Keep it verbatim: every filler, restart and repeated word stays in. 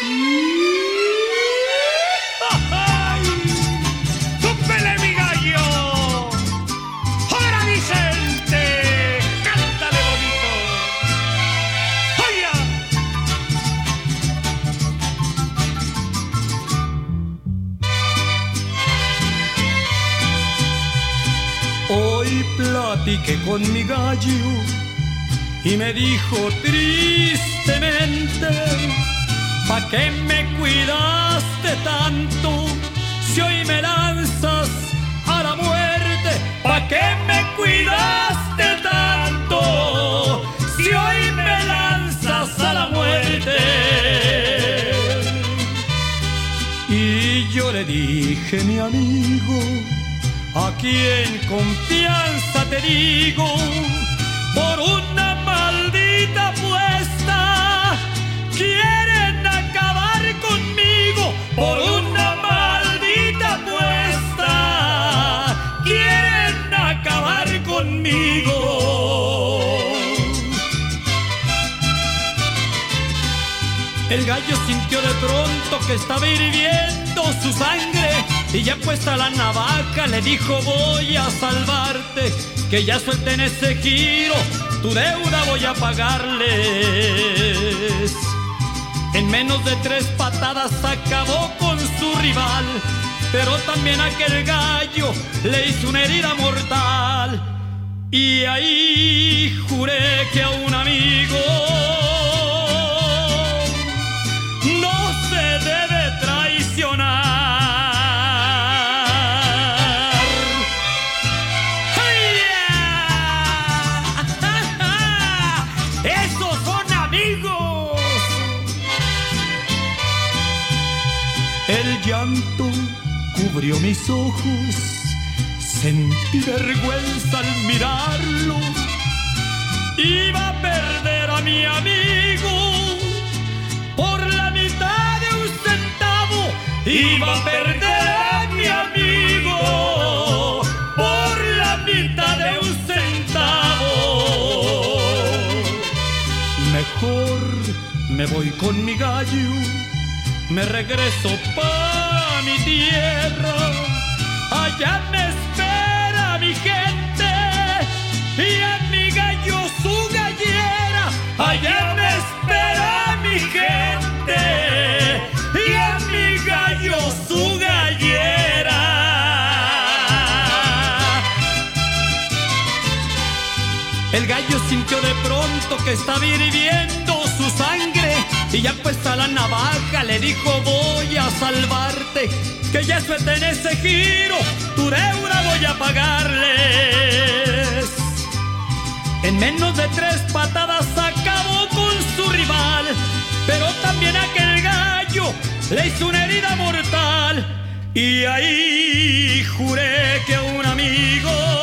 ¡Ay! ¡Súpele, mi gallo! ¡Ahora, Vicente! ¡Cántale bonito! ¡Oya! Hoy platiqué con mi gallo y me dijo tristemente: ¿pa' qué me cuidaste tanto si hoy me lanzas a la muerte? ¿Pa' qué me cuidaste tanto si hoy me lanzas a la muerte? Y yo le dije: mi amigo, aquí en confianza te digo, por una maldita apuesta quieren acabar conmigo. Por una maldita apuesta quieren acabar conmigo. El gallo sintió de pronto que estaba hirviendo su sangre, y ya puesta la navaja le dijo: voy a salvarte, que ya suelten ese giro, tu deuda voy a pagarles. En menos de tres patadas acabó con su rival, pero también aquel gallo le hizo una herida mortal. Y ahí juré que a un amigo no se debe traicionar. El llanto cubrió mis ojos, sentí vergüenza al mirarlo. Iba a perder a mi amigo por la mitad de un centavo. Iba a perder a mi amigo por la mitad de un centavo. Mejor me voy con mi gallo, me regreso pa' mi tierra. Allá me espera mi gente y a mi gallo su gallera. Allá me espera mi gente y a mi gallo su gallera. El gallo sintió de pronto que estaba hirviendo su sangre, y ya puesta la navaja le dijo: voy a salvarte, que ya suelten ese giro, tu deuda voy a pagarles. En menos de tres patadas acabó con su rival, pero también aquel gallo le hizo una herida mortal. Y ahí juré que a un amigo